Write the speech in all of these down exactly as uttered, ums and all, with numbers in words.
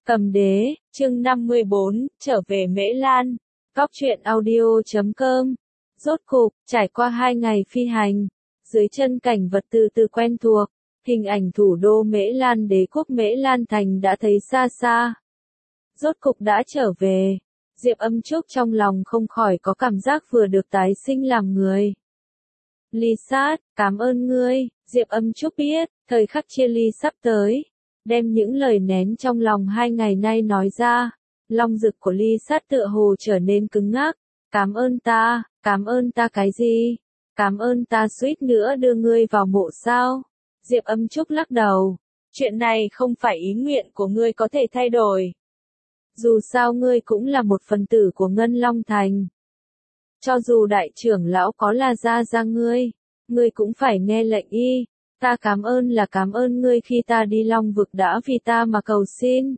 Cầm đế, chương năm mươi bốn, trở về Mễ Lan. Góc truyện audio chấm com. Rốt cục, trải qua hai ngày phi hành, dưới chân cảnh vật từ từ quen thuộc, hình ảnh thủ đô Mễ Lan, đế quốc Mễ Lan thành đã thấy xa xa. Rốt cục đã trở về, Diệp Âm Trúc trong lòng không khỏi có cảm giác vừa được tái sinh làm người. Ly Sát, cảm ơn ngươi. Diệp Âm Trúc biết, thời khắc chia ly sắp tới. Đem những lời nén trong lòng hai ngày nay nói ra, long rực của Ly Sát tựa hồ trở nên cứng ngắc. Cảm ơn ta, cảm ơn ta cái gì? Cảm ơn ta suýt nữa đưa ngươi vào mộ sao? Diệp Âm Trúc lắc đầu. Chuyện này không phải ý nguyện của ngươi có thể thay đổi. Dù sao ngươi cũng là một phần tử của Ngân Long Thành. Cho dù đại trưởng lão có là gia gia ngươi, ngươi cũng phải nghe lệnh y. Ta cảm ơn là cảm ơn ngươi khi ta đi Long vực đã vì ta mà cầu xin.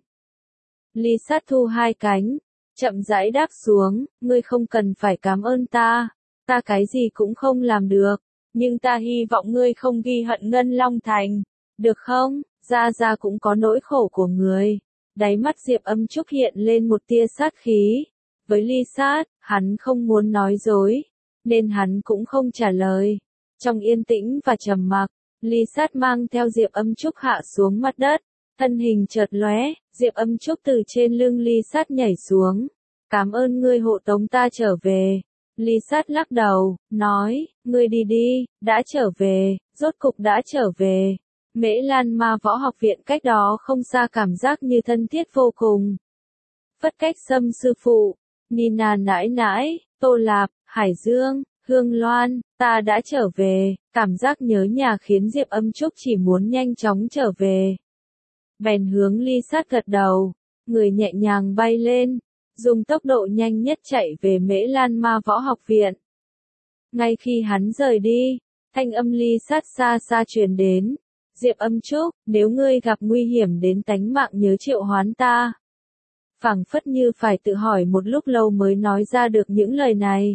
Ly Sát thu hai cánh, chậm rãi đáp xuống, ngươi không cần phải cảm ơn ta, ta cái gì cũng không làm được, nhưng ta hy vọng ngươi không ghi hận Ngân Long Thành, được không? Gia gia cũng có nỗi khổ của người. Đáy mắt Diệp Âm Trúc hiện lên một tia sát khí. Với Ly Sát, hắn không muốn nói dối, nên hắn cũng không trả lời. Trong yên tĩnh và trầm mặc, Ly Sát mang theo Diệp Âm Trúc hạ xuống mặt đất, thân hình chợt lóe, Diệp Âm Trúc từ trên lưng Ly Sát nhảy xuống. Cảm ơn ngươi hộ tống ta trở về. Ly Sát lắc đầu, nói, ngươi đi đi, đã trở về, rốt cục đã trở về. Mễ Lan Ma Võ Học Viện cách đó không xa, cảm giác như thân thiết vô cùng. Phất Cách Sâm sư phụ, Nina nãi nãi, Tô Lạp, Hải Dương, Hương Loan, ta đã trở về. Cảm giác nhớ nhà khiến Diệp Âm Trúc chỉ muốn nhanh chóng trở về. Bèn hướng Ly Sát gật đầu, người nhẹ nhàng bay lên, dùng tốc độ nhanh nhất chạy về Mễ Lan Ma Võ Học Viện. Ngay khi hắn rời đi, thanh âm Ly Sát xa xa truyền đến. Diệp Âm Trúc, nếu ngươi gặp nguy hiểm đến tánh mạng nhớ triệu hoán ta. Phảng phất như phải tự hỏi một lúc lâu mới nói ra được những lời này.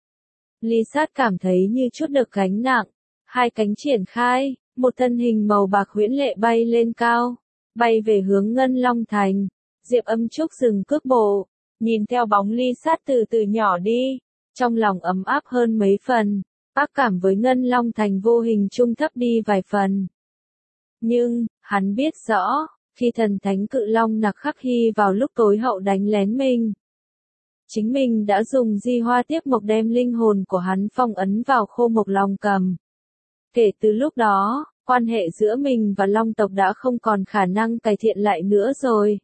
Ly Sát cảm thấy như chút được gánh nặng, hai cánh triển khai, một thân hình màu bạc huyễn lệ bay lên cao, bay về hướng Ngân Long Thành. Diệp Âm Trúc dừng cước bộ, nhìn theo bóng Ly Sát từ từ nhỏ đi, trong lòng ấm áp hơn mấy phần, ác cảm với Ngân Long Thành vô hình trung thấp đi vài phần. Nhưng, hắn biết rõ, khi thần thánh cự long Nặc Khắc Hy vào lúc tối hậu đánh lén mình, chính mình đã dùng di hoa tiếp mộc đem linh hồn của hắn phong ấn vào khô mộc long cầm. Kể từ lúc đó, quan hệ giữa mình và long tộc đã không còn khả năng cải thiện lại nữa rồi.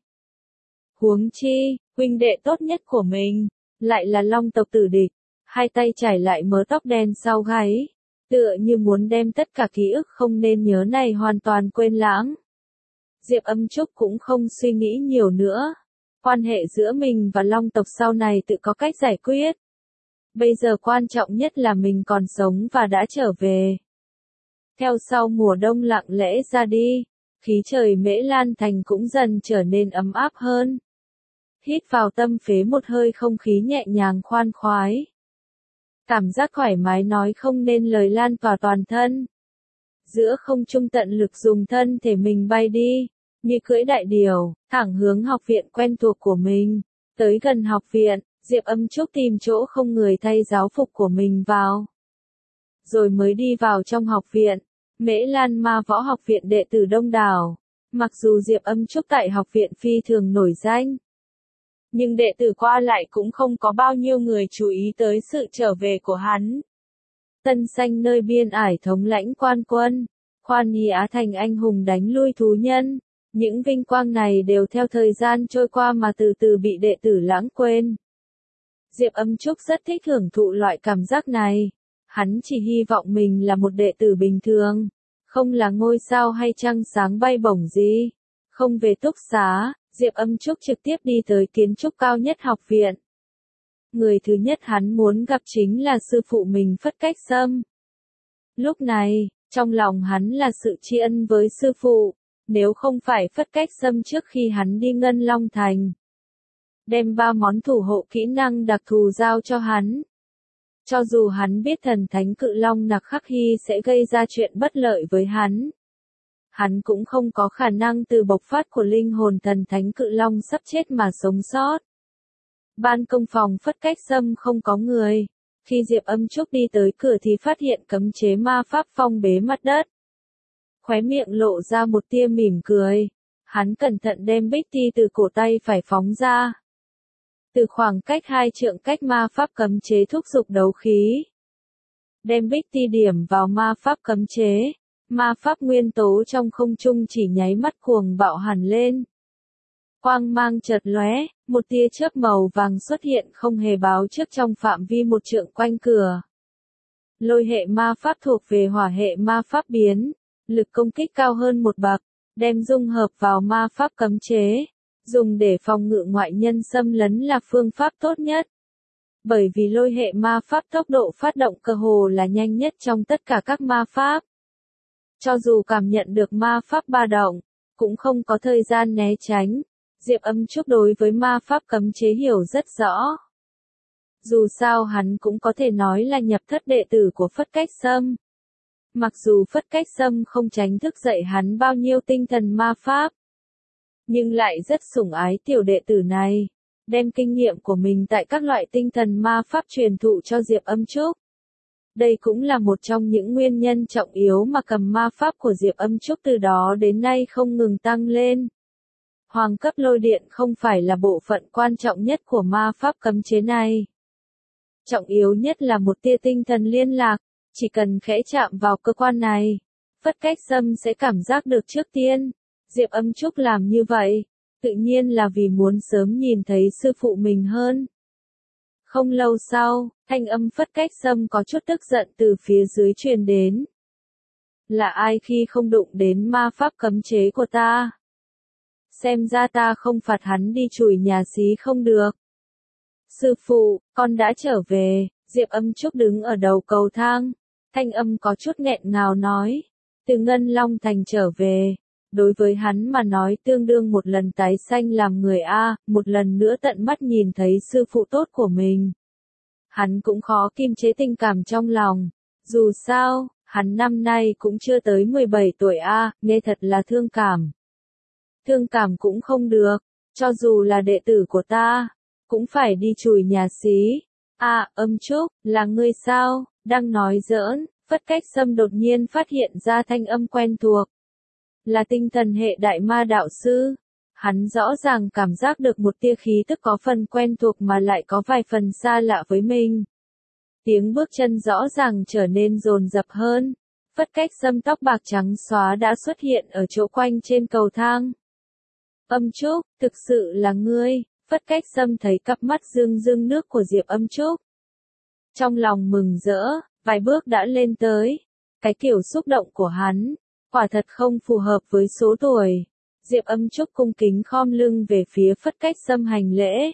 Huống chi, huynh đệ tốt nhất của mình, lại là long tộc tử địch, hai tay trải lại mớ tóc đen sau gáy, tựa như muốn đem tất cả ký ức không nên nhớ này hoàn toàn quên lãng. Diệp Âm Trúc cũng không suy nghĩ nhiều nữa. Quan hệ giữa mình và long tộc sau này tự có cách giải quyết. Bây giờ quan trọng nhất là mình còn sống và đã trở về. Theo sau mùa đông lặng lẽ ra đi, khí trời Mễ Lan Thành cũng dần trở nên ấm áp hơn. Hít vào tâm phế một hơi không khí nhẹ nhàng khoan khoái. Cảm giác thoải mái nói không nên lời lan tỏa toàn thân. Giữa không trung tận lực dùng thân thể mình bay đi, như cưỡi đại điểu, thẳng hướng học viện quen thuộc của mình. Tới gần học viện, Diệp Âm Trúc tìm chỗ không người thay giáo phục của mình vào. Rồi mới đi vào trong học viện. Mễ Lan Ma Võ Học Viện đệ tử đông đảo. Mặc dù Diệp Âm Trúc tại học viện phi thường nổi danh, nhưng đệ tử qua lại cũng không có bao nhiêu người chú ý tới sự trở về của hắn. Tân Xanh nơi biên ải thống lãnh quan quân, Khoan Nhi Á Thành anh hùng đánh lui thú nhân, những vinh quang này đều theo thời gian trôi qua mà từ từ bị đệ tử lãng quên. Diệp Âm Trúc rất thích hưởng thụ loại cảm giác này, hắn chỉ hy vọng mình là một đệ tử bình thường, không là ngôi sao hay trăng sáng bay bổng gì. Không về túc xá, Diệp Âm Trúc trực tiếp đi tới kiến trúc cao nhất học viện. Người thứ nhất hắn muốn gặp chính là sư phụ mình Phất Cách Sâm. Lúc này, trong lòng hắn là sự tri ân với sư phụ, nếu không phải Phất Cách Sâm trước khi hắn đi Ngân Long Thành, đem ba món thủ hộ kỹ năng đặc thù giao cho hắn. Cho dù hắn biết thần thánh cự long Nặc Khắc Hy sẽ gây ra chuyện bất lợi với hắn, hắn cũng không có khả năng từ bộc phát của linh hồn thần thánh cự long sắp chết mà sống sót. Ban công phòng Phất Cách Sâm không có người. Khi Diệp Âm Trúc đi tới cửa thì phát hiện cấm chế ma pháp phong bế mặt đất. Khóe miệng lộ ra một tia mỉm cười. Hắn cẩn thận đem bích ti từ cổ tay phải phóng ra. Từ khoảng cách hai trượng cách ma pháp cấm chế thúc giục đấu khí. Đem bích ti điểm vào ma pháp cấm chế. Ma pháp nguyên tố trong không trung chỉ nháy mắt cuồng bạo hẳn lên. Quang mang chợt lóe, một tia chớp màu vàng xuất hiện không hề báo trước trong phạm vi một trượng quanh cửa. Lôi hệ ma pháp thuộc về hỏa hệ ma pháp biến, lực công kích cao hơn một bậc, đem dung hợp vào ma pháp cấm chế, dùng để phòng ngự ngoại nhân xâm lấn là phương pháp tốt nhất. Bởi vì lôi hệ ma pháp tốc độ phát động cơ hồ là nhanh nhất trong tất cả các ma pháp. Cho dù cảm nhận được ma pháp ba động, cũng không có thời gian né tránh. Diệp Âm Trúc đối với ma pháp cấm chế hiểu rất rõ. Dù sao hắn cũng có thể nói là nhập thất đệ tử của Phất Cách Sâm. Mặc dù Phất Cách Sâm không tránh thức dạy hắn bao nhiêu tinh thần ma pháp, nhưng lại rất sủng ái tiểu đệ tử này, đem kinh nghiệm của mình tại các loại tinh thần ma pháp truyền thụ cho Diệp Âm Trúc. Đây cũng là một trong những nguyên nhân trọng yếu mà cầm ma pháp của Diệp Âm Trúc từ đó đến nay không ngừng tăng lên. Hoàng cấp lôi điện không phải là bộ phận quan trọng nhất của ma pháp cấm chế này. Trọng yếu nhất là một tia tinh thần liên lạc, chỉ cần khẽ chạm vào cơ quan này, Phất Cách Sâm sẽ cảm giác được trước tiên. Diệp Âm Trúc làm như vậy, tự nhiên là vì muốn sớm nhìn thấy sư phụ mình hơn. Không lâu sau, thanh âm Phất Cách Sâm có chút tức giận từ phía dưới truyền đến. Là ai khi không đụng đến ma pháp cấm chế của ta? Xem ra ta không phạt hắn đi chùi nhà xí không được. Sư phụ, con đã trở về. Diệp Âm Trúc đứng ở đầu cầu thang. Thanh âm có chút nghẹn ngào nói. Từ Ngân Long Thành trở về. Đối với hắn mà nói tương đương một lần tái sanh làm người A, một lần nữa tận mắt nhìn thấy sư phụ tốt của mình. Hắn cũng khó kiềm chế tình cảm trong lòng. Dù sao, hắn năm nay cũng chưa tới mười bảy tuổi A, nghe thật là thương cảm. Thương cảm cũng không được, cho dù là đệ tử của ta, cũng phải đi chùi nhà xí. À, Âm Trúc, là ngươi sao? Đang nói giỡn, Phất Cách Sâm đột nhiên phát hiện ra thanh âm quen thuộc. Là tinh thần hệ đại ma đạo sư. Hắn rõ ràng cảm giác được một tia khí tức có phần quen thuộc mà lại có vài phần xa lạ với mình. Tiếng bước chân rõ ràng trở nên dồn dập hơn. Phất Cách Sâm tóc bạc trắng xóa đã xuất hiện ở chỗ quanh trên cầu thang. Âm Trúc, thực sự là ngươi. Phất Cách Sâm thấy cặp mắt dương dương nước của Diệp Âm Trúc. Trong lòng mừng rỡ, vài bước đã lên tới. Cái kiểu xúc động của hắn, quả thật không phù hợp với số tuổi. Diệp Âm Trúc cung kính khom lưng về phía Phất Cách Sâm hành lễ.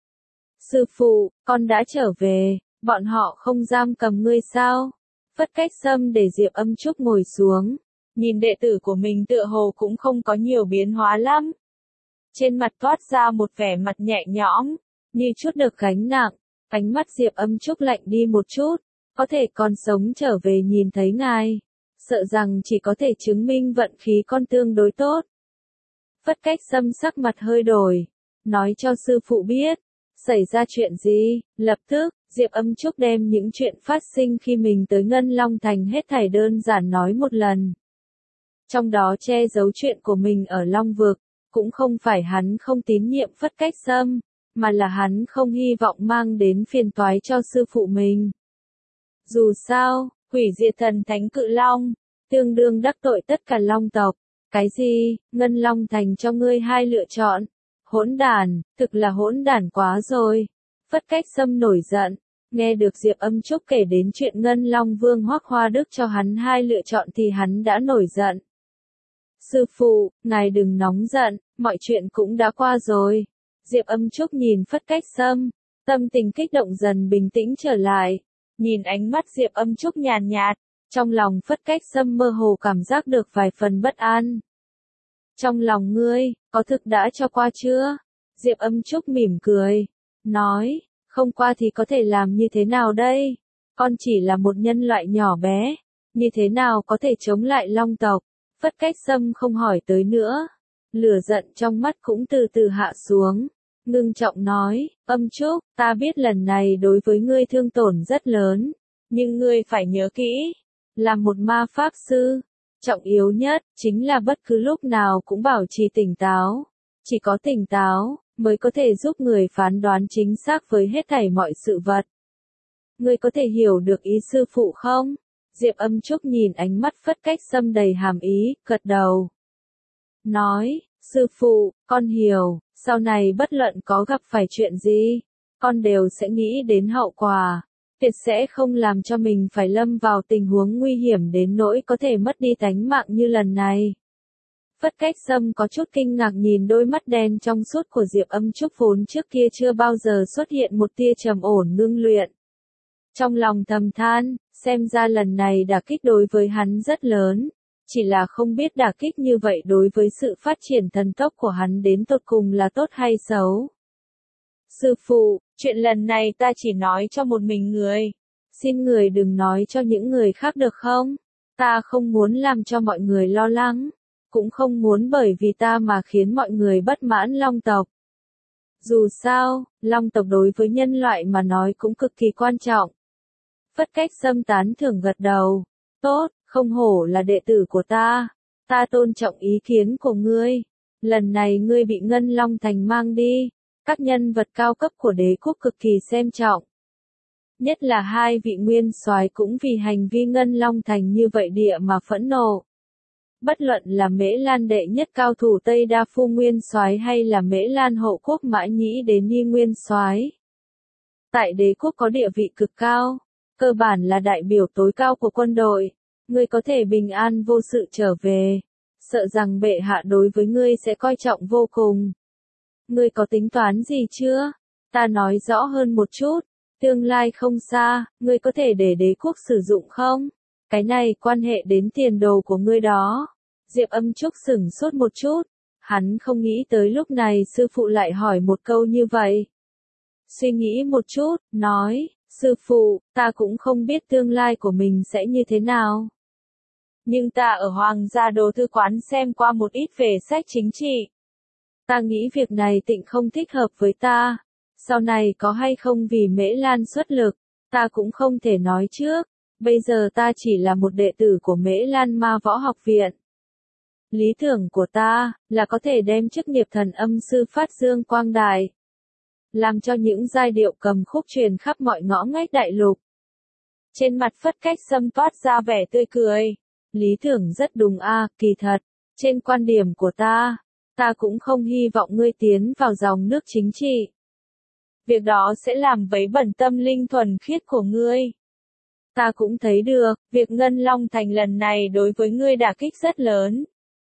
Sư phụ, con đã trở về, bọn họ không giam cầm ngươi sao? Phất Cách Sâm để Diệp Âm Trúc ngồi xuống. Nhìn đệ tử của mình tựa hồ cũng không có nhiều biến hóa lắm. Trên mặt toát ra một vẻ mặt nhẹ nhõm, như chút được gánh nặng. Ánh mắt Diệp Âm Trúc lạnh đi một chút. Có thể còn sống trở về nhìn thấy ngài, sợ rằng chỉ có thể chứng minh vận khí con tương đối tốt. Phất Cách Sâm sắc mặt hơi đổi, nói cho sư phụ biết, xảy ra chuyện gì. Lập tức, Diệp Âm Trúc đem những chuyện phát sinh khi mình tới Ngân Long Thành hết thảy đơn giản nói một lần. Trong đó che giấu chuyện của mình ở Long Vực, cũng không phải hắn không tín nhiệm Phất Cách Sâm, mà là hắn không hy vọng mang đến phiền toái cho sư phụ mình. Dù sao, hủy diệt thần thánh cự long, tương đương đắc tội tất cả long tộc. Cái gì? Ngân Long Thành cho ngươi hai lựa chọn. Hỗn đản, thực là hỗn đản quá rồi. Phất Cách Sâm nổi giận, nghe được Diệp Âm Trúc kể đến chuyện Ngân Long Vương Hoắc Hoa Đức cho hắn hai lựa chọn thì hắn đã nổi giận. Sư phụ, ngài đừng nóng giận, mọi chuyện cũng đã qua rồi. Diệp Âm Trúc nhìn Phất Cách Sâm, tâm tình kích động dần bình tĩnh trở lại. Nhìn ánh mắt Diệp Âm Trúc nhàn nhạt, trong lòng Phất Cách Sâm mơ hồ cảm giác được vài phần bất an. Trong lòng ngươi, có thực đã cho qua chưa? Diệp Âm Trúc mỉm cười, nói, không qua thì có thể làm như thế nào đây? Con chỉ là một nhân loại nhỏ bé, như thế nào có thể chống lại long tộc? Phất Cách Sâm không hỏi tới nữa. Lửa giận trong mắt cũng từ từ hạ xuống. Ngưng trọng nói, Âm Trúc, ta biết lần này đối với ngươi thương tổn rất lớn. Nhưng ngươi phải nhớ kỹ. Là một ma pháp sư. Trọng yếu nhất, chính là bất cứ lúc nào cũng bảo trì tỉnh táo. Chỉ có tỉnh táo, mới có thể giúp người phán đoán chính xác với hết thảy mọi sự vật. Ngươi có thể hiểu được ý sư phụ không? Diệp Âm Trúc nhìn ánh mắt Phất Cách Sâm đầy hàm ý, gật đầu. Nói, sư phụ, con hiểu, sau này bất luận có gặp phải chuyện gì, con đều sẽ nghĩ đến hậu quả. Tuyệt sẽ không làm cho mình phải lâm vào tình huống nguy hiểm đến nỗi có thể mất đi tánh mạng như lần này. Phất Cách Sâm có chút kinh ngạc nhìn đôi mắt đen trong suốt của Diệp Âm Trúc vốn trước kia chưa bao giờ xuất hiện một tia trầm ổn ngưng luyện. Trong lòng thầm than, xem ra lần này đả kích đối với hắn rất lớn, chỉ là không biết đả kích như vậy đối với sự phát triển thần tốc của hắn đến tột cùng là tốt hay xấu. Sư phụ, chuyện lần này ta chỉ nói cho một mình người. Xin người đừng nói cho những người khác được không? Ta không muốn làm cho mọi người lo lắng, cũng không muốn bởi vì ta mà khiến mọi người bất mãn Long tộc. Dù sao, Long tộc đối với nhân loại mà nói cũng cực kỳ quan trọng. Phất Cách Sâm tán thưởng gật đầu. Tốt, không hổ là đệ tử của ta. Ta tôn trọng ý kiến của ngươi. Lần này ngươi bị Ngân Long Thành mang đi. Các nhân vật cao cấp của đế quốc cực kỳ xem trọng. Nhất là hai vị nguyên soái cũng vì hành vi Ngân Long Thành như vậy địa mà phẫn nộ. Bất luận là Mễ Lan đệ nhất cao thủ Tây Đa Phu nguyên soái hay là Mễ Lan hộ quốc Mã Nhĩ đến Nhi nguyên soái, tại đế quốc có địa vị cực cao, cơ bản là đại biểu tối cao của quân đội. Ngươi có thể bình an vô sự trở về, sợ rằng bệ hạ đối với ngươi sẽ coi trọng vô cùng. Ngươi có tính toán gì chưa? Ta nói rõ hơn một chút, tương lai không xa, ngươi có thể để đế quốc sử dụng không? Cái này quan hệ đến tiền đồ của ngươi đó. Diệp Âm Trúc sửng sốt một chút, hắn không nghĩ tới lúc này sư phụ lại hỏi một câu như vậy. Suy nghĩ một chút, nói, sư phụ, ta cũng không biết tương lai của mình sẽ như thế nào. Nhưng ta ở Hoàng gia đồ thư quán xem qua một ít về sách chính trị. Ta nghĩ việc này tịnh không thích hợp với ta. Sau này có hay không vì Mễ Lan xuất lực, ta cũng không thể nói trước. Bây giờ ta chỉ là một đệ tử của Mễ Lan Ma Võ Học Viện. Lý tưởng của ta là có thể đem chức nghiệp thần âm sư phát dương quang đại, làm cho những giai điệu cầm khúc truyền khắp mọi ngõ ngách đại lục. Trên mặt Phất Cách Sâm toát ra vẻ tươi cười. Lý tưởng rất đúng a, à, kỳ thật, trên quan điểm của ta, ta cũng không hy vọng ngươi tiến vào dòng nước chính trị. Việc đó sẽ làm vấy bẩn tâm linh thuần khiết của ngươi. Ta cũng thấy được, việc Ngân Long Thành lần này đối với ngươi đả kích rất lớn.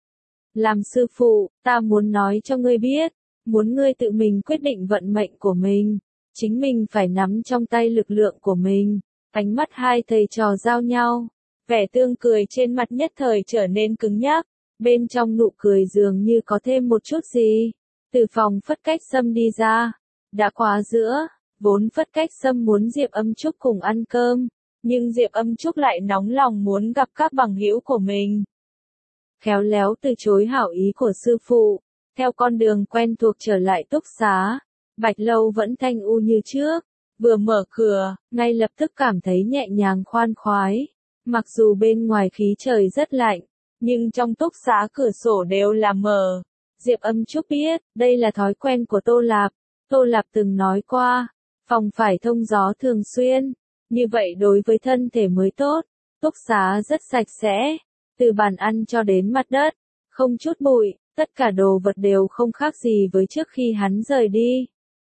Làm sư phụ, ta muốn nói cho ngươi biết, muốn ngươi tự mình quyết định vận mệnh của mình, chính mình phải nắm trong tay lực lượng của mình. Ánh mắt hai thầy trò giao nhau, vẻ tương cười trên mặt nhất thời trở nên cứng nhắc, bên trong nụ cười dường như có thêm một chút gì. Từ phòng Phất Cách Sâm đi ra, đã quá giữa, vốn Phất Cách Sâm muốn Diệp Âm Trúc cùng ăn cơm, nhưng Diệp Âm Trúc lại nóng lòng muốn gặp các bằng hữu của mình. Khéo léo từ chối hảo ý của sư phụ, theo con đường quen thuộc trở lại túc xá, Bạch Lâu vẫn thanh u như trước, vừa mở cửa, ngay lập tức cảm thấy nhẹ nhàng khoan khoái. Mặc dù bên ngoài khí trời rất lạnh, nhưng trong túc xá cửa sổ đều là mở. Diệp Âm Trúc biết, đây là thói quen của Tô Lạp. Tô Lạp từng nói qua, phòng phải thông gió thường xuyên, như vậy đối với thân thể mới tốt. Túc xá rất sạch sẽ, từ bàn ăn cho đến mặt đất, không chút bụi, tất cả đồ vật đều không khác gì với trước khi hắn rời đi.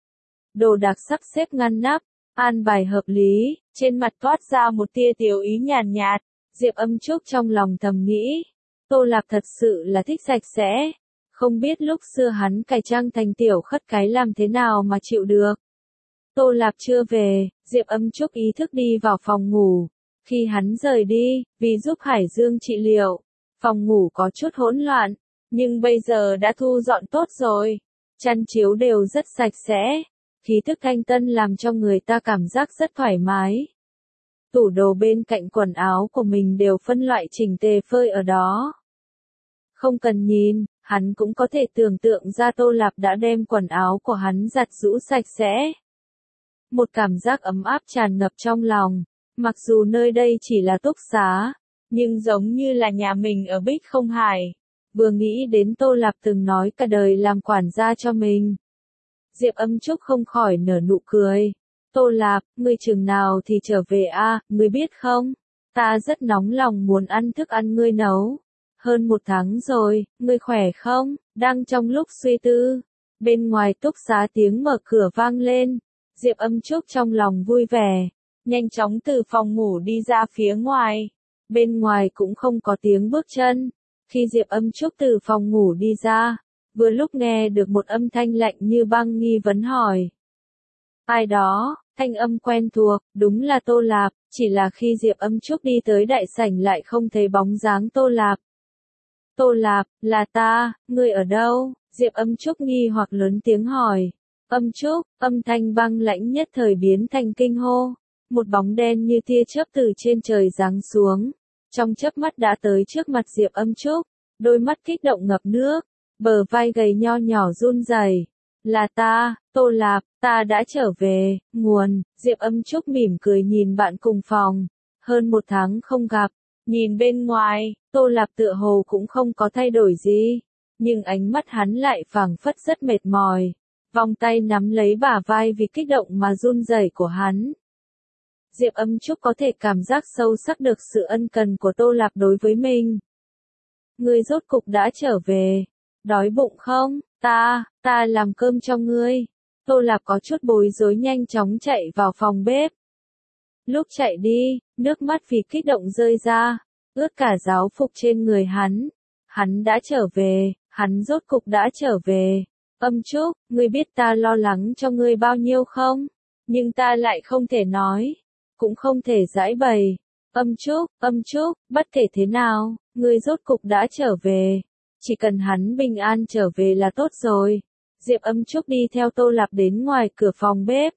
Đồ đạc sắp xếp ngăn nắp, an bài hợp lý, trên mặt toát ra một tia tiểu ý nhàn nhạt. Diệp Âm Trúc trong lòng thầm nghĩ, Tô Lạp thật sự là thích sạch sẽ, không biết lúc xưa hắn cải trang thành tiểu khất cái làm thế nào mà chịu được. Tô Lạp chưa về, Diệp Âm Trúc ý thức đi vào phòng ngủ. Khi hắn rời đi, vì giúp Hải Dương trị liệu, phòng ngủ có chút hỗn loạn, nhưng bây giờ đã thu dọn tốt rồi. Chăn chiếu đều rất sạch sẽ, khí thức thanh tân làm cho người ta cảm giác rất thoải mái. Tủ đồ bên cạnh quần áo của mình đều phân loại chỉnh tề phơi ở đó. Không cần nhìn, hắn cũng có thể tưởng tượng ra Tô Lạp đã đem quần áo của hắn giặt rũ sạch sẽ. Một cảm giác ấm áp tràn ngập trong lòng, mặc dù nơi đây chỉ là túc xá, nhưng giống như là nhà mình ở Bích Không Hải. Vừa nghĩ đến Tô Lạp từng nói cả đời làm quản gia cho mình. Diệp Âm Trúc không khỏi nở nụ cười. Tô Lạp, ngươi chừng nào thì trở về a, ngươi biết không? Ta rất nóng lòng muốn ăn thức ăn ngươi nấu. Hơn một tháng rồi, ngươi khỏe không? Đang trong lúc suy tư, bên ngoài túc xá tiếng mở cửa vang lên. Diệp Âm Trúc trong lòng vui vẻ, nhanh chóng từ phòng ngủ đi ra phía ngoài. Bên ngoài cũng không có tiếng bước chân. Khi Diệp Âm Trúc từ phòng ngủ đi ra, vừa lúc nghe được một âm thanh lạnh như băng nghi vấn hỏi. Ai đó, thanh âm quen thuộc, đúng là Tô Lạp, chỉ là khi Diệp Âm Trúc đi tới đại sảnh lại không thấy bóng dáng Tô Lạp. Tô Lạp, là ta, ngươi ở đâu? Diệp Âm Trúc nghi hoặc lớn tiếng hỏi. Âm Trúc, âm thanh băng lãnh nhất thời biến thành kinh hô. Một bóng đen như tia chớp từ trên trời giáng xuống. Trong chớp mắt đã tới trước mặt Diệp Âm Trúc, đôi mắt kích động ngập nước, bờ vai gầy nho nhỏ run rẩy. Là ta, Tô Lạp, ta đã trở về, nguồn. Diệp Âm Trúc mỉm cười nhìn bạn cùng phòng. Hơn một tháng không gặp, nhìn bên ngoài, Tô Lạp tựa hồ cũng không có thay đổi gì. Nhưng ánh mắt hắn lại phảng phất rất mệt mỏi. Vòng tay nắm lấy bả vai vì kích động mà run rẩy của hắn. Diệp Âm Trúc có thể cảm giác sâu sắc được sự ân cần của Tô Lạp đối với mình. Ngươi rốt cục đã trở về. Đói bụng không? Ta, ta làm cơm cho ngươi. Tô Lạp có chút bối rối nhanh chóng chạy vào phòng bếp. Lúc chạy đi, nước mắt vì kích động rơi ra, ướt cả giáo phục trên người hắn. Hắn đã trở về, hắn rốt cục đã trở về. Âm Trúc, ngươi biết ta lo lắng cho ngươi bao nhiêu không? Nhưng ta lại không thể nói, cũng không thể giãi bày. Âm Trúc, Âm Trúc, bất kể thế nào, ngươi rốt cục đã trở về. Chỉ cần hắn bình an trở về là tốt rồi. Diệp Âm Trúc đi theo Tô Lạp đến ngoài cửa phòng bếp.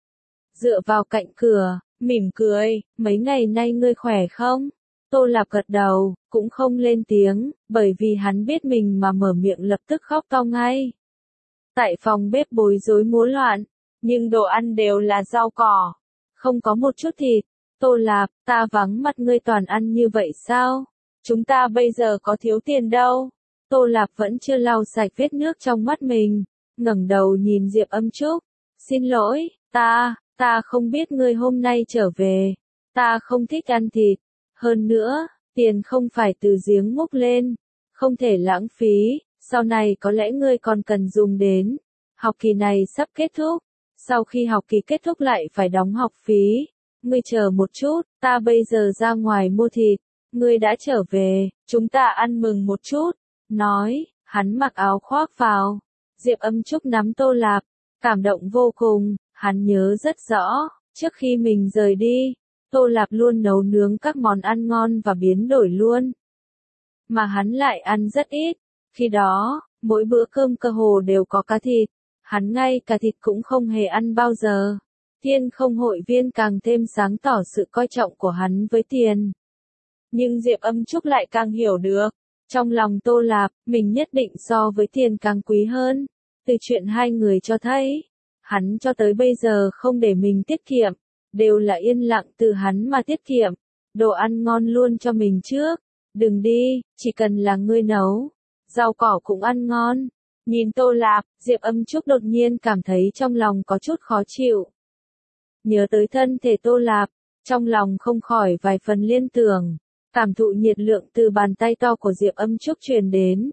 Dựa vào cạnh cửa, mỉm cười, mấy ngày nay ngươi khỏe không? Tô Lạp gật đầu, cũng không lên tiếng, bởi vì hắn biết mình mà mở miệng lập tức khóc to ngay. Tại phòng bếp bối rối múa loạn, nhưng đồ ăn đều là rau cỏ, không có một chút thịt. Tô Lạp, ta vắng mặt ngươi toàn ăn như vậy sao? Chúng ta bây giờ có thiếu tiền đâu. Tô Lạp vẫn chưa lau sạch vết nước trong mắt mình, ngẩng đầu nhìn Diệp Âm Trúc. Xin lỗi, ta, ta không biết ngươi hôm nay trở về. Ta không thích ăn thịt. Hơn nữa, tiền không phải từ giếng múc lên, không thể lãng phí, sau này có lẽ ngươi còn cần dùng đến. Học kỳ này sắp kết thúc, sau khi học kỳ kết thúc lại phải đóng học phí. Ngươi chờ một chút, ta bây giờ ra ngoài mua thịt. Ngươi đã trở về, chúng ta ăn mừng một chút. Nói, hắn mặc áo khoác vào. Diệp Âm Trúc nắm Tô Lạp, cảm động vô cùng. Hắn nhớ rất rõ, trước khi mình rời đi, Tô Lạp luôn nấu nướng các món ăn ngon và biến đổi luôn. Mà hắn lại ăn rất ít. Khi đó, mỗi bữa cơm cơ hồ đều có cá thịt. Hắn ngay cả thịt cũng không hề ăn bao giờ. Thiên Không hội viên càng thêm sáng tỏ sự coi trọng của hắn với tiền. Nhưng Diệp Âm Trúc lại càng hiểu được. Trong lòng Tô Lạp, mình nhất định so với tiền càng quý hơn. Từ chuyện hai người cho thấy, hắn cho tới bây giờ không để mình tiết kiệm, đều là yên lặng từ hắn mà tiết kiệm. Đồ ăn ngon luôn cho mình trước. Đừng đi, chỉ cần là ngươi nấu. Rau cỏ cũng ăn ngon. Nhìn Tô Lạp, Diệp Âm Trúc đột nhiên cảm thấy trong lòng có chút khó chịu. Nhớ tới thân thể Tô Lạp, trong lòng không khỏi vài phần liên tưởng. Cảm thụ nhiệt lượng từ bàn tay to của Diệp Âm Trúc truyền đến.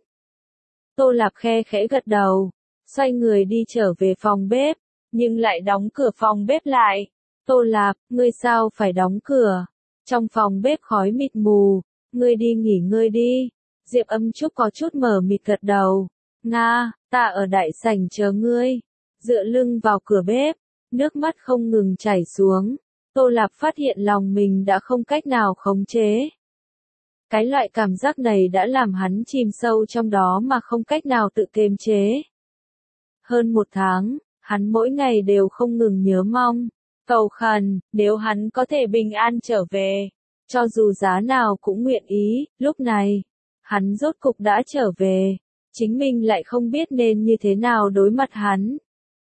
Tô Lạp khe khẽ gật đầu, xoay người đi trở về phòng bếp, nhưng lại đóng cửa phòng bếp lại. Tô Lạp, ngươi sao phải đóng cửa? Trong phòng bếp khói mịt mù, ngươi đi nghỉ ngơi đi. Diệp Âm Trúc có chút mờ mịt gật đầu. Nga, ta ở đại sảnh chờ ngươi. Dựa lưng vào cửa bếp, nước mắt không ngừng chảy xuống. Tô Lạp phát hiện lòng mình đã không cách nào khống chế. Cái loại cảm giác này đã làm hắn chìm sâu trong đó mà không cách nào tự kiềm chế. Hơn một tháng, hắn mỗi ngày đều không ngừng nhớ mong, cầu khẩn, nếu hắn có thể bình an trở về, cho dù giá nào cũng nguyện ý. Lúc này, Hắn rốt cục đã trở về, chính mình lại không biết nên như thế nào đối mặt hắn.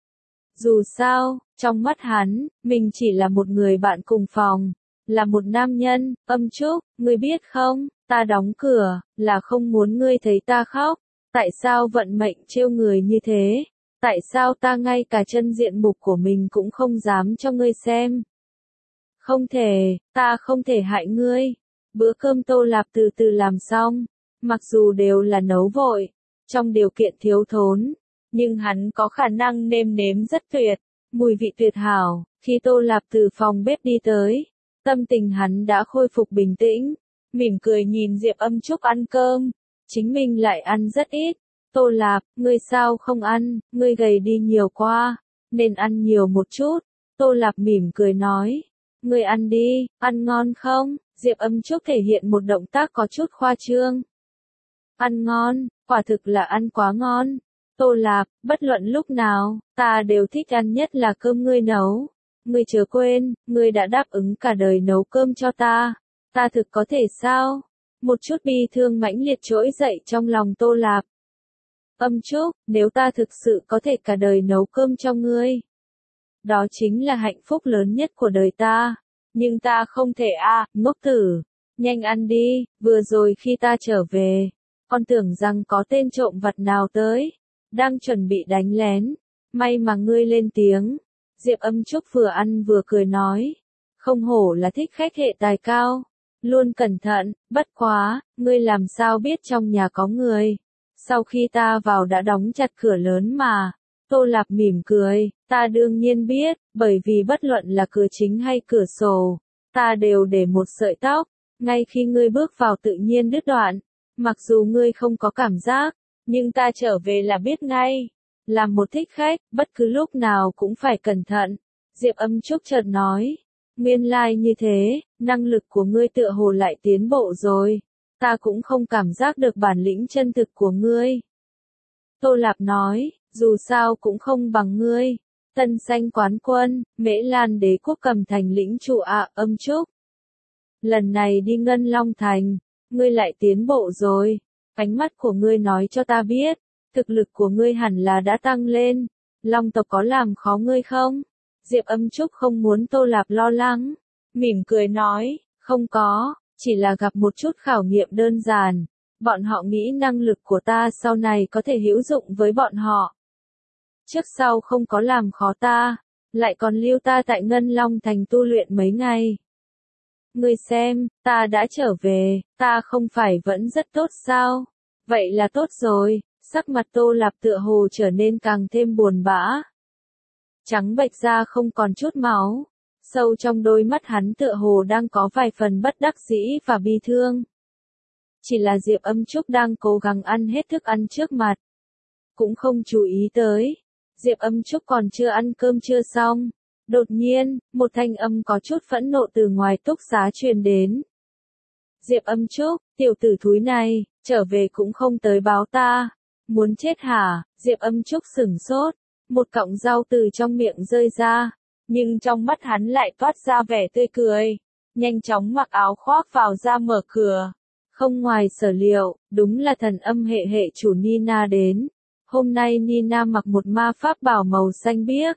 Dù sao, trong mắt hắn, mình chỉ là một người bạn cùng phòng, là một nam nhân. Âm Trúc, ngươi biết không, ta đóng cửa, là không muốn ngươi thấy ta khóc. Tại sao vận mệnh trêu người như thế? Tại sao ta ngay cả chân diện mục của mình cũng không dám cho ngươi xem? Không thể, ta không thể hại ngươi. Bữa cơm Tô Lạp từ từ làm xong, mặc dù đều là nấu vội, trong điều kiện thiếu thốn, nhưng hắn có khả năng nêm nếm rất tuyệt, mùi vị tuyệt hảo. Khi Tô Lạp từ phòng bếp đi tới, tâm tình hắn đã khôi phục bình tĩnh, mỉm cười nhìn Diệp Âm Trúc ăn cơm, chính mình lại ăn rất ít. Tô Lạp, ngươi sao không ăn, ngươi gầy đi nhiều quá, nên ăn nhiều một chút. Tô Lạp mỉm cười nói, ngươi ăn đi, ăn ngon không? Diệp Âm Trúc thể hiện một động tác có chút khoa trương. Ăn ngon, quả thực là ăn quá ngon. Tô Lạp, bất luận lúc nào, ta đều thích ăn nhất là cơm ngươi nấu. Ngươi chớ quên, ngươi đã đáp ứng cả đời nấu cơm cho ta. Ta thực có thể sao? Một chút bi thương mãnh liệt trỗi dậy trong lòng Tô Lạp. Âm Trúc, nếu ta thực sự có thể cả đời nấu cơm cho ngươi, đó chính là hạnh phúc lớn nhất của đời ta. Nhưng ta không thể a, à, ngốc tử. Nhanh ăn đi, vừa rồi khi ta trở về, con tưởng rằng có tên trộm vặt nào tới, đang chuẩn bị đánh lén. May mà ngươi lên tiếng. Diệp Âm Trúc vừa ăn vừa cười nói, không hổ là thích khách hệ tài cao, luôn cẩn thận. Bất quá, ngươi làm sao biết trong nhà có người? Sau khi ta vào đã đóng chặt cửa lớn mà. Tô Lạp mỉm cười, ta đương nhiên biết, bởi vì bất luận là cửa chính hay cửa sổ, ta đều để một sợi tóc, ngay khi ngươi bước vào tự nhiên đứt đoạn. Mặc dù ngươi không có cảm giác, nhưng ta trở về là biết ngay. Làm một thích khách, bất cứ lúc nào cũng phải cẩn thận. Diệp Âm Trúc chợt nói, nguyên lai like như thế, năng lực của ngươi tựa hồ lại tiến bộ rồi. Ta cũng không cảm giác được bản lĩnh chân thực của ngươi. Tô Lạp nói, dù sao cũng không bằng ngươi. Tân Xanh quán quân, Mễ Lan đế quốc cầm thành lĩnh trụ ạ. À, Âm Trúc. Lần này đi Ngân Long Thành, ngươi lại tiến bộ rồi. Ánh mắt của ngươi nói cho ta biết, thực lực của ngươi hẳn là đã tăng lên. Long tộc có làm khó ngươi không? Diệp Âm Trúc không muốn Tô Lạp lo lắng, mỉm cười nói, không có, chỉ là gặp một chút khảo nghiệm đơn giản. Bọn họ nghĩ năng lực của ta sau này có thể hữu dụng với bọn họ. Trước sau không có làm khó ta, lại còn lưu ta tại Ngân Long Thành tu luyện mấy ngày. Ngươi xem, ta đã trở về, ta không phải vẫn rất tốt sao? Vậy là tốt rồi. Sắc mặt Tô Lạp tựa hồ trở nên càng thêm buồn bã. Trắng bệch da không còn chút máu. Sâu trong đôi mắt hắn tựa hồ đang có vài phần bất đắc dĩ và bi thương. Chỉ là Diệp Âm Trúc đang cố gắng ăn hết thức ăn trước mặt. Cũng không chú ý tới. Diệp Âm Trúc còn chưa ăn cơm chưa xong. Đột nhiên, một thanh âm có chút phẫn nộ từ ngoài túc xá truyền đến. Diệp Âm Trúc, tiểu tử thúi này, trở về cũng không tới báo ta. Muốn chết hả? Diệp Âm Trúc sửng sốt. Một cọng rau từ trong miệng rơi ra. Nhưng trong mắt hắn lại toát ra vẻ tươi cười. Nhanh chóng mặc áo khoác vào ra mở cửa. Không ngoài sở liệu, đúng là thần âm hệ hệ chủ Nina đến. Hôm nay Nina mặc một ma pháp bào màu xanh biếc.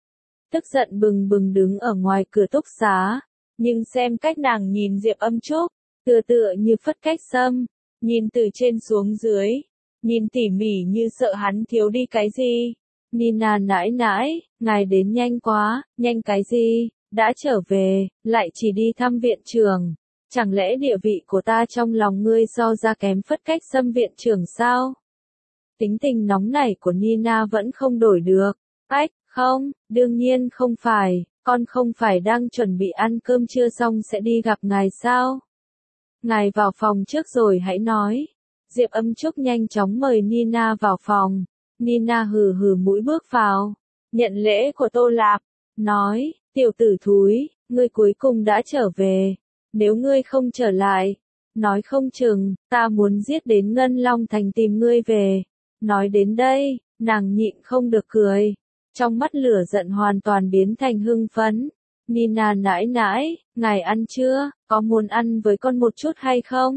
Tức giận bừng bừng đứng ở ngoài cửa túc xá. Nhưng xem cách nàng nhìn Diệp Âm Trúc, tựa tựa như phất cách sâm. Nhìn từ trên xuống dưới. Nhìn tỉ mỉ như sợ hắn thiếu đi cái gì. Nina nãi nãi, ngài đến nhanh quá, nhanh cái gì, đã trở về, lại chỉ đi thăm viện trưởng. Chẳng lẽ địa vị của ta trong lòng ngươi so ra kém phất cách xâm viện trưởng sao? Tính tình nóng nảy của Nina vẫn không đổi được. Ách, không, đương nhiên không phải, con không phải đang chuẩn bị ăn cơm trưa xong sẽ đi gặp ngài sao? Ngài vào phòng trước rồi hãy nói. Diệp Âm Trúc nhanh chóng mời Nina vào phòng. Nina hừ hừ mũi bước vào, nhận lễ của Tô Lạp, nói, tiểu tử thúi, ngươi cuối cùng đã trở về, nếu ngươi không trở lại, nói không chừng, ta muốn giết đến Ngân Long Thành tìm ngươi về. Nói đến đây, nàng nhịn không được cười, trong mắt lửa giận hoàn toàn biến thành hưng phấn. Nina nãi nãi, ngài ăn chưa, có muốn ăn với con một chút hay không?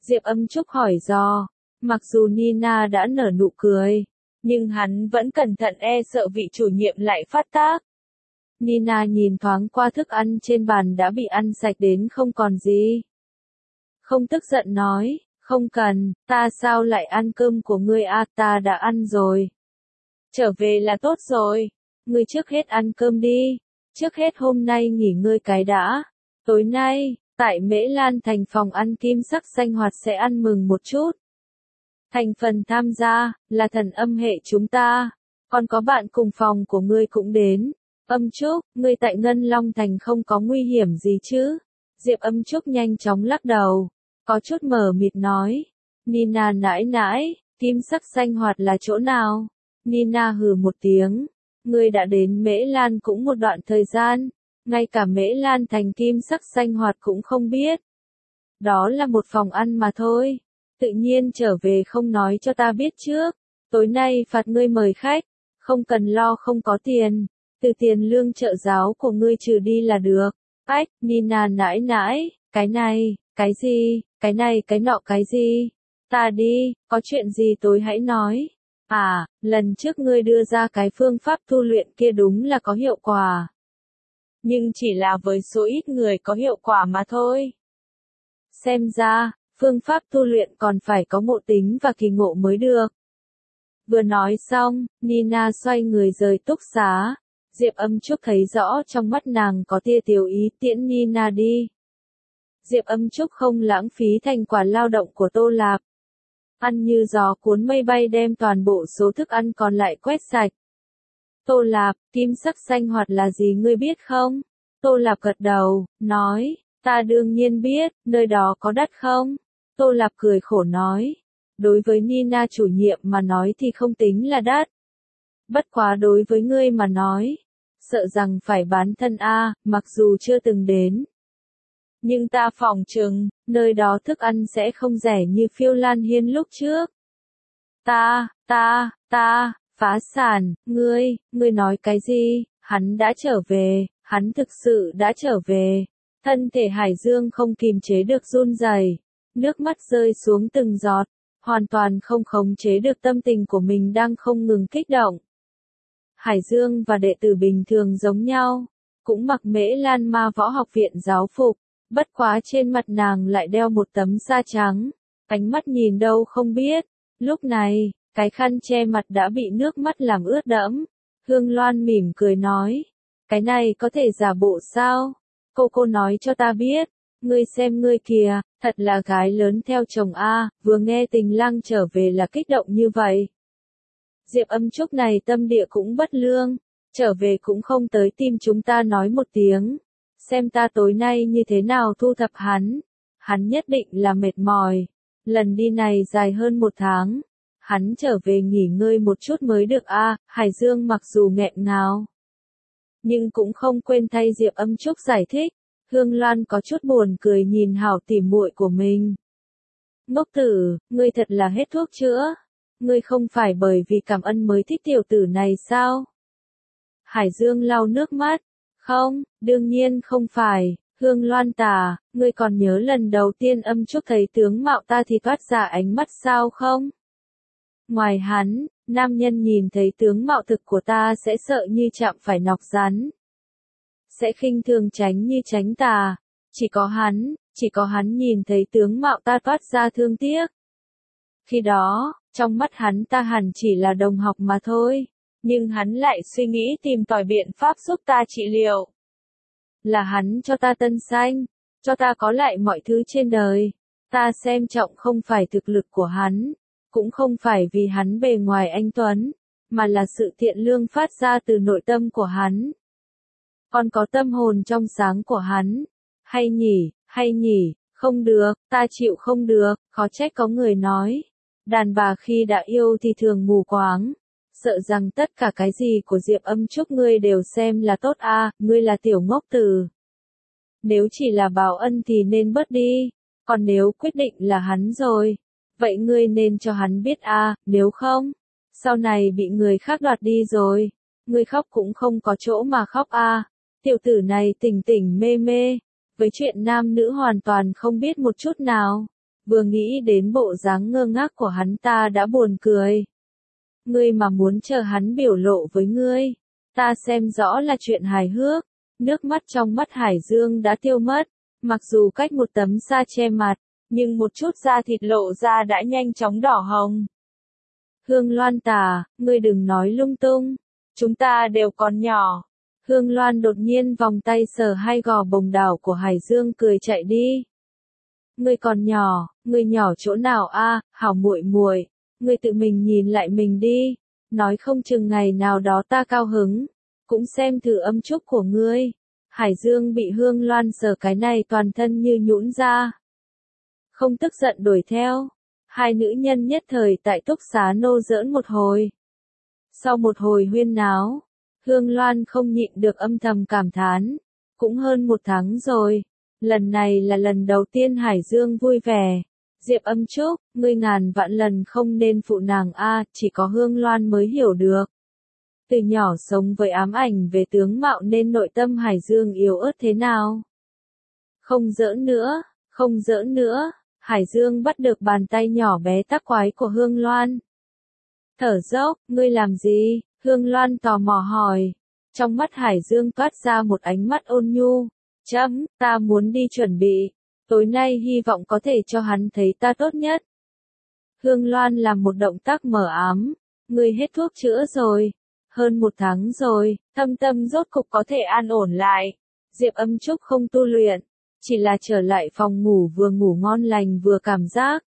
Diệp Âm Trúc hỏi dò. Mặc dù Nina đã nở nụ cười, nhưng hắn vẫn cẩn thận e sợ vị chủ nhiệm lại phát tác. Nina nhìn thoáng qua thức ăn trên bàn đã bị ăn sạch đến không còn gì. Không tức giận nói, không cần, ta sao lại ăn cơm của ngươi à, ta đã ăn rồi. Trở về là tốt rồi, ngươi trước hết ăn cơm đi, trước hết hôm nay nghỉ ngơi cái đã. Tối nay, tại Mễ Lan Thành phòng ăn Kim Sắc Xanh Hoạt sẽ ăn mừng một chút. Thành phần tham gia, là thần âm hệ chúng ta, còn có bạn cùng phòng của ngươi cũng đến. Âm Trúc, ngươi tại Ngân Long Thành không có nguy hiểm gì chứ? Diệp Âm Trúc nhanh chóng lắc đầu, có chút mờ mịt nói. Nina nãi nãi, Kim Sắc Xanh Hoạt là chỗ nào? Nina hừ một tiếng, ngươi đã đến Mễ Lan cũng một đoạn thời gian, ngay cả Mễ Lan Thành Kim Sắc Xanh Hoạt cũng không biết. Đó là một phòng ăn mà thôi, tự nhiên trở về không nói cho ta biết trước. Tối nay phạt ngươi mời khách, không cần lo không có tiền, từ tiền lương trợ giáo của ngươi trừ đi là được. Ách, Nina nãi nãi, cái này, cái gì, cái này cái nọ cái gì? Ta đi, có chuyện gì tối hãy nói. À, lần trước ngươi đưa ra cái phương pháp tu luyện kia đúng là có hiệu quả. Nhưng chỉ là với số ít người có hiệu quả mà thôi. Xem ra, phương pháp tu luyện còn phải có ngộ tính và kỳ ngộ mới được. Vừa nói xong, Nina xoay người rời túc xá. Diệp Âm Trúc thấy rõ trong mắt nàng có tia tiểu ý tiễn Nina đi. Diệp Âm Trúc không lãng phí thành quả lao động của Tô Lạp. Ăn như gió cuốn mây bay đem toàn bộ số thức ăn còn lại quét sạch. Tô Lạp, Kim Sắc Xanh Hoạt là gì ngươi biết không? Tô Lạp gật đầu, nói, ta đương nhiên biết, nơi đó có đắt không? Tô Lạp cười khổ nói, đối với Nina chủ nhiệm mà nói thì không tính là đắt. Bất quá đối với ngươi mà nói, sợ rằng phải bán thân a, mặc dù chưa từng đến. Nhưng ta phỏng chừng, nơi đó thức ăn sẽ không rẻ như Phiêu Lan Hiên lúc trước. Ta, ta, ta, phá sản, ngươi, ngươi nói cái gì? Hắn đã trở về, hắn thực sự đã trở về. Thân thể Hải Dương không kìm chế được run rẩy, nước mắt rơi xuống từng giọt, hoàn toàn không khống chế được tâm tình của mình đang không ngừng kích động. Hải Dương và đệ tử bình thường giống nhau, cũng mặc Mễ Lan Ma Võ Học Viện giáo phục, bất quá trên mặt nàng lại đeo một tấm da trắng, ánh mắt nhìn đâu không biết. Lúc này, cái khăn che mặt đã bị nước mắt làm ướt đẫm. Hương Loan mỉm cười nói, cái này có thể giả bộ sao? Cô cô nói cho ta biết, ngươi xem ngươi kìa, thật là gái lớn theo chồng a, vừa nghe Tình Lang trở về là kích động như vậy. Diệp Âm Trúc này tâm địa cũng bất lương, trở về cũng không tới tìm chúng ta nói một tiếng, xem ta tối nay như thế nào thu thập hắn. Hắn nhất định là mệt mỏi, lần đi này dài hơn một tháng, hắn trở về nghỉ ngơi một chút mới được a. Hải Dương mặc dù nghẹn ngào, nhưng cũng không quên thay Diệp Âm Trúc giải thích. Hương Loan có chút buồn cười nhìn hảo tỉ muội của mình. Ngốc tử, ngươi thật là hết thuốc chữa. Ngươi không phải bởi vì cảm ơn mới thích tiểu tử này sao? Hải Dương lau nước mắt. Không, đương nhiên không phải. Hương Loan tà, ngươi còn nhớ lần đầu tiên Âm Trúc thấy tướng mạo ta thì toát ra ánh mắt sao không? Ngoài hắn, nam nhân nhìn thấy tướng mạo thực của ta sẽ sợ như chạm phải nọc rắn. Sẽ khinh thường tránh như tránh tà. Chỉ có hắn, chỉ có hắn nhìn thấy tướng mạo ta toát ra thương tiếc. Khi đó, trong mắt hắn ta hẳn chỉ là đồng học mà thôi. Nhưng hắn lại suy nghĩ tìm tòi biện pháp giúp ta trị liệu. Là hắn cho ta tân xanh, cho ta có lại mọi thứ trên đời. Ta xem trọng không phải thực lực của hắn, cũng không phải vì hắn bề ngoài anh tuấn, mà là sự thiện lương phát ra từ nội tâm của hắn. Còn có tâm hồn trong sáng của hắn. Hay nhỉ, hay nhỉ, không được, ta chịu không được, khó trách có người nói. Đàn bà khi đã yêu thì thường mù quáng. Sợ rằng tất cả cái gì của Diệp Âm Trúc ngươi đều xem là tốt a, à, ngươi là tiểu ngốc tử. Nếu chỉ là báo ân thì nên bớt đi, còn nếu quyết định là hắn rồi, vậy ngươi nên cho hắn biết a, à, nếu không, sau này bị người khác đoạt đi rồi, ngươi khóc cũng không có chỗ mà khóc a. À. Tiểu tử này tỉnh tỉnh mê mê, với chuyện nam nữ hoàn toàn không biết một chút nào. vừa nghĩ đến bộ dáng ngơ ngác của hắn ta đã buồn cười. Ngươi mà muốn chờ hắn biểu lộ với ngươi, ta xem rõ là chuyện hài hước. Nước mắt trong mắt Hải Dương đã tiêu mất, mặc dù cách một tấm sa che mặt, nhưng một chút da thịt lộ ra đã nhanh chóng đỏ hồng. Hương Loan tà, ngươi đừng nói lung tung, chúng ta đều còn nhỏ. Hương Loan đột nhiên vòng tay sờ hai gò bồng đảo của Hải Dương cười chạy đi. Ngươi còn nhỏ, ngươi nhỏ chỗ nào a, hảo muội muội, ngươi tự mình nhìn lại mình đi, nói không chừng ngày nào đó ta cao hứng, cũng xem thử âm trúc của ngươi. Hải Dương bị Hương Loan sờ cái này toàn thân như nhũn ra. Không tức giận đuổi theo, hai nữ nhân nhất thời tại túc xá nô giỡn một hồi. Sau một hồi huyên náo, Hương Loan không nhịn được âm thầm cảm thán, cũng hơn một tháng rồi, lần này là lần đầu tiên Hải Dương vui vẻ. Diệp Âm Trúc, ngươi ngàn vạn lần không nên phụ nàng a, chỉ có Hương Loan mới hiểu được. Từ nhỏ sống với ám ảnh về tướng mạo nên nội tâm Hải Dương yếu ớt thế nào. Không giỡn nữa, không giỡn nữa, Hải Dương bắt được bàn tay nhỏ bé tắc quái của Hương Loan. Thở dốc, ngươi làm gì? Hương Loan tò mò hỏi. Trong mắt Hải Dương toát ra một ánh mắt ôn nhu. Chấm, ta muốn đi chuẩn bị. Tối nay hy vọng có thể cho hắn thấy ta tốt nhất. Hương Loan làm một động tác mờ ám. Ngươi hết thuốc chữa rồi. Hơn một tháng rồi, Thâm Tâm rốt cục có thể an ổn lại. Diệp Âm Trúc không tu luyện, chỉ là trở lại phòng ngủ vừa ngủ ngon lành vừa cảm giác.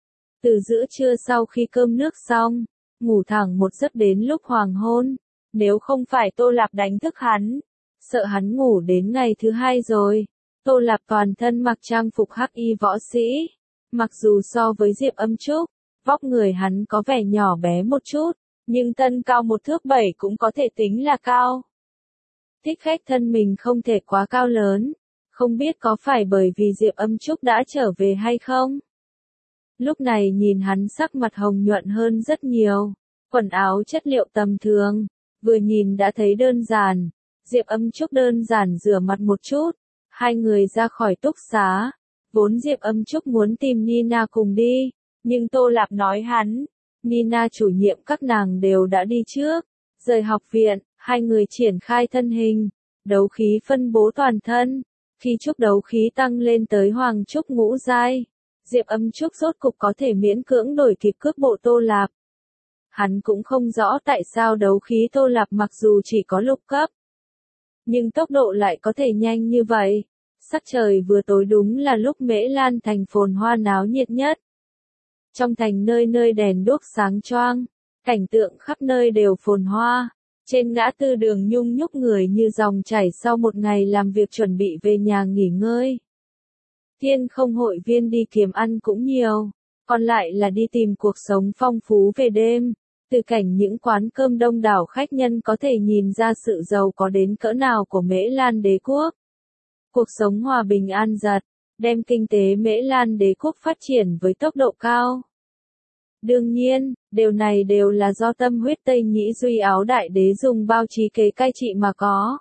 Từ giữa trưa sau khi cơm nước xong, ngủ thẳng một giấc đến lúc hoàng hôn. Nếu không phải Tô Lạp đánh thức hắn, sợ hắn ngủ đến ngày thứ hai rồi. Tô Lạp toàn thân mặc trang phục hắc y võ sĩ. Mặc dù so với Diệp Âm Trúc, vóc người hắn có vẻ nhỏ bé một chút, nhưng thân cao một thước bảy cũng có thể tính là cao. Thích khách thân mình không thể quá cao lớn, không biết có phải bởi vì Diệp Âm Trúc đã trở về hay không? Lúc này nhìn hắn sắc mặt hồng nhuận hơn rất nhiều, quần áo chất liệu tầm thường, vừa nhìn đã thấy đơn giản. Diệp Âm Trúc đơn giản rửa mặt một chút, hai người ra khỏi túc xá. Vốn Diệp Âm Trúc muốn tìm Nina cùng đi, nhưng Tô Lạp nói hắn, Nina chủ nhiệm các nàng đều đã đi trước. Rời học viện, hai người triển khai thân hình, đấu khí phân bố toàn thân. Khi trúc đấu khí tăng lên tới hoàng trúc ngũ giai, Diệp Âm Trúc rốt cục có thể miễn cưỡng đổi kịp cước bộ Tô Lạp. Hắn cũng không rõ tại sao đấu khí Tô Lạp mặc dù chỉ có lục cấp, nhưng tốc độ lại có thể nhanh như vậy. Sắc trời vừa tối đúng là lúc Mễ Lan thành phồn hoa náo nhiệt nhất. Trong thành nơi nơi đèn đuốc sáng choang, cảnh tượng khắp nơi đều phồn hoa. Trên ngã tư đường nhung nhúc người như dòng chảy sau một ngày làm việc chuẩn bị về nhà nghỉ ngơi. Thiên không hội viên đi kiếm ăn cũng nhiều, còn lại là đi tìm cuộc sống phong phú về đêm. Từ cảnh những quán cơm đông đảo khách nhân có thể nhìn ra sự giàu có đến cỡ nào của Mễ Lan đế quốc. Cuộc sống hòa bình an dật, đem kinh tế Mễ Lan đế quốc phát triển với tốc độ cao. Đương nhiên, điều này đều là do tâm huyết Tây Nhĩ Duy Áo Đại Đế dùng bao trí kế cai trị mà có.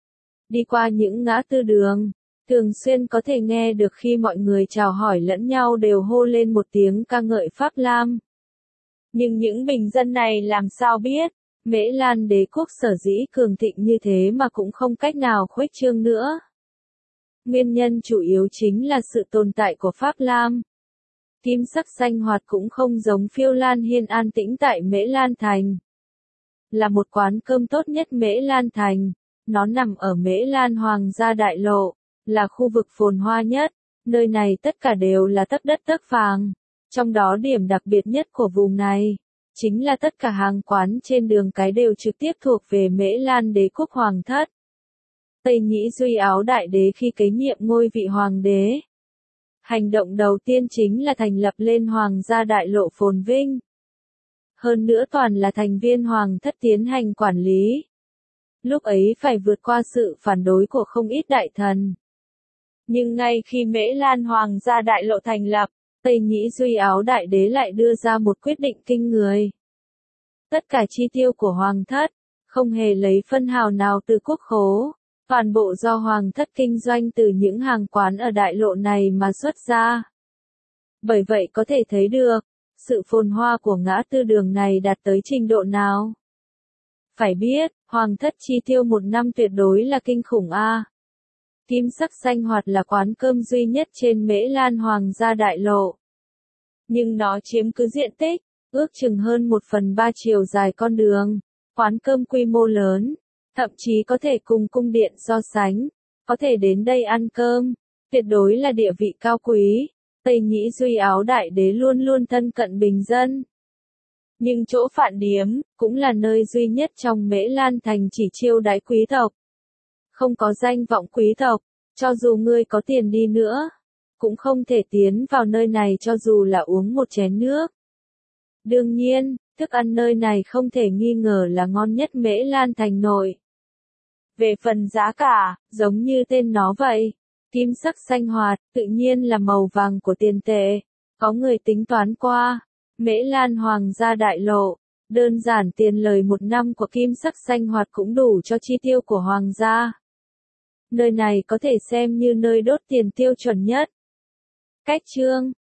Đi qua những ngã tư đường, thường xuyên có thể nghe được khi mọi người chào hỏi lẫn nhau đều hô lên một tiếng ca ngợi Pháp Lam. Nhưng những bình dân này làm sao biết, Mễ Lan đế quốc sở dĩ cường thịnh như thế mà cũng không cách nào khuếch trương nữa. Nguyên nhân chủ yếu chính là sự tồn tại của Pháp Lam. Kim sắc xanh hoạt cũng không giống Phiêu Lan Hiên an tĩnh tại Mễ Lan Thành. Là một quán cơm tốt nhất Mễ Lan Thành, nó nằm ở Mễ Lan Hoàng gia đại lộ, là khu vực phồn hoa nhất, nơi này tất cả đều là tấc đất tấc vàng. Trong đó điểm đặc biệt nhất của vùng này, chính là tất cả hàng quán trên đường cái đều trực tiếp thuộc về Mễ Lan đế quốc hoàng thất. Tây Nhĩ Duy Áo Đại Đế khi kế nhiệm ngôi vị hoàng đế, hành động đầu tiên chính là thành lập lên Hoàng gia đại lộ phồn vinh. Hơn nữa toàn là thành viên hoàng thất tiến hành quản lý. Lúc ấy phải vượt qua sự phản đối của không ít đại thần. Nhưng ngay khi Mễ Lan Hoàng gia đại lộ thành lập, Tây Nhĩ Duy Áo Đại Đế lại đưa ra một quyết định kinh người. Tất cả chi tiêu của hoàng thất, không hề lấy phân hào nào từ quốc khố. Toàn bộ do hoàng thất kinh doanh từ những hàng quán ở đại lộ này mà xuất ra. Bởi vậy có thể thấy được, sự phồn hoa của ngã tư đường này đạt tới trình độ nào. Phải biết, hoàng thất chi tiêu một năm tuyệt đối là kinh khủng a. Kim sắc xanh hoạt là quán cơm duy nhất trên Mễ Lan Hoàng gia đại lộ. Nhưng nó chiếm cứ diện tích, ước chừng hơn một phần ba chiều dài con đường. Quán cơm quy mô lớn, thậm chí có thể cùng cung điện so sánh, có thể đến đây ăn cơm, tuyệt đối là địa vị cao quý. Tây Nhĩ Duy Áo Đại Đế luôn luôn thân cận bình dân. Nhưng chỗ Phạn Điếm, cũng là nơi duy nhất trong Mễ Lan Thành chỉ chiêu đãi quý tộc. Không có danh vọng quý tộc, cho dù ngươi có tiền đi nữa, cũng không thể tiến vào nơi này cho dù là uống một chén nước. Đương nhiên, thức ăn nơi này không thể nghi ngờ là ngon nhất Mễ Lan Thành nội. Về phần giá cả, giống như tên nó vậy, kim sắc xanh hoạt, tự nhiên là màu vàng của tiền tệ. Có người tính toán qua, Mễ Lan Hoàng gia đại lộ, đơn giản tiền lời một năm của kim sắc xanh hoạt cũng đủ cho chi tiêu của hoàng gia. Nơi này có thể xem như nơi đốt tiền tiêu chuẩn nhất. Cách chương